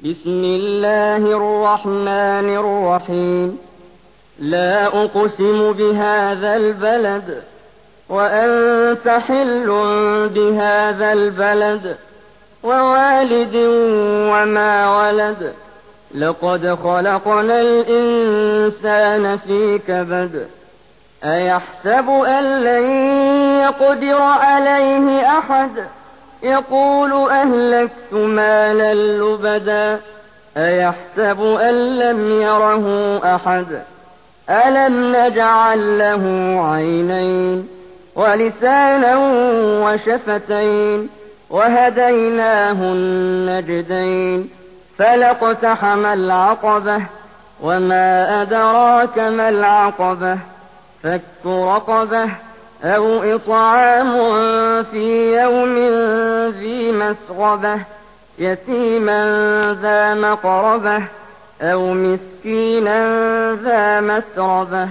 بسم الله الرحمن الرحيم لا أقسم بهذا البلد وأنت حل بهذا البلد ووالد وما ولد لقد خلقنا الإنسان في كبد أيحسب أن لن يقدر عليه أحد يقول أهلكت مالا لبدا أيحسب أن لم يره أحد ألم نجعل له عينين ولسانا وشفتين وهديناه النجدين فلاقتحم العقبة وما أدراك ما العقبة فك رقبة أو إطعام في يوم ذي مسغبة يتيما ذا مقربة أو مسكينا ذا متربة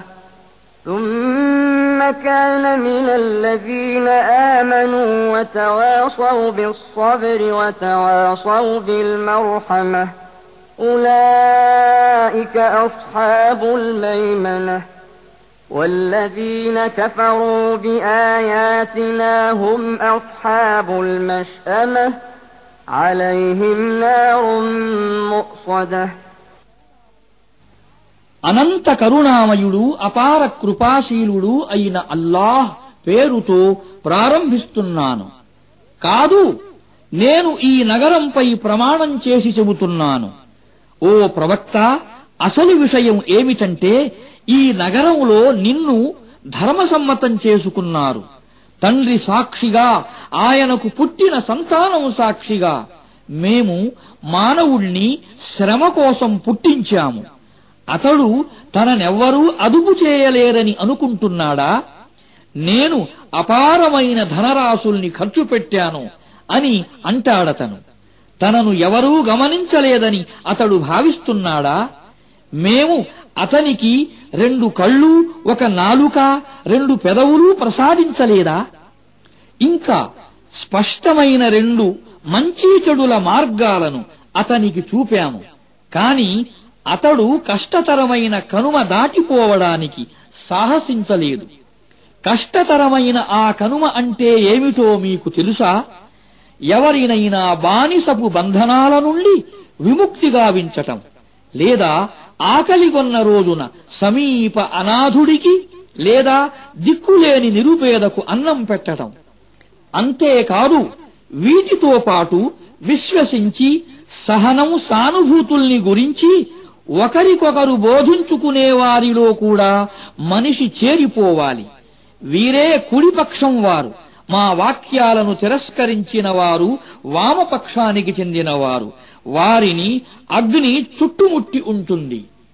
ثم كان من الذين آمنوا وتواصوا بالصبر وتواصوا بالمرحمة أولئك أصحاب الميمنة والذين كفروا بآياتنا هم أصحاب المشأمة عليهم نار مؤصدة అనంత కరుణామయుడు అపార కృపాశీలుడు అయిన అల్లాహ్ పేరుతో ప్రారంభిస్తున్నాను. కాదు, నేను ఈ నగరంపై ప్రమాణం చేసి చెబుతున్నాను. ఓ ప్రవక్త, అసలు విషయం ఏమిటంటే ఈ నగరంలో నిన్ను ధర్మసమ్మతం చేసుకున్నారు. తండ్రి సాక్షిగా, ఆయనకు పుట్టిన సంతానం సాక్షిగా మేము మానవుణ్ణి శ్రమ కోసం పుట్టించాము. అతడు తననెవ్వరూ అదుపు చేయలేరని అనుకుంటున్నాడా? నేను అపారమైన ధనరాశుల్ని ఖర్చు పెట్టాను అని అంటాడతను. తనను ఎవరూ గమనించలేదని అతడు భావిస్తున్నాడా? మేము అతనికి 2 కళ్ళు, 1 నాలుక, 2 పెదవులు ప్రసాదించలేదా? ఇంకా స్పష్టమైన 2 మంచి చెడుల మార్గాలను అతనికి చూపాము. కాని అతడు కష్టతరమైన కనుమ దాటిపోవడానికి సాహసించలేదు. కష్టతరమైన ఆ కనుమ అంటే ఏమిటో మీకు తెలుసా? ఎవరినైనా బానిసపు బంధనాల నుండి విముక్తి గావించటం, లేదా ఆకలిగొన్న రోజున సమీప అనాథుడికి లేదా దిక్కులేని నిరుపేదకు అన్నం పెట్టటం. అంతేకాదు, వీటితో పాటు విశ్వసించి సహనం, సానుభూతుల్ని గురించి ఒకరికొకరు బోధించుకునే వారిలో కూడా మనిషి చేరిపోవాలి. వీరే కుడిపక్షం వారు, మా వాక్యాలను తిరస్కరించిన వారు వామపక్షానికి చెందినవారు. వారిని అగ్ని చుట్టుముట్టి ఉంటుంది.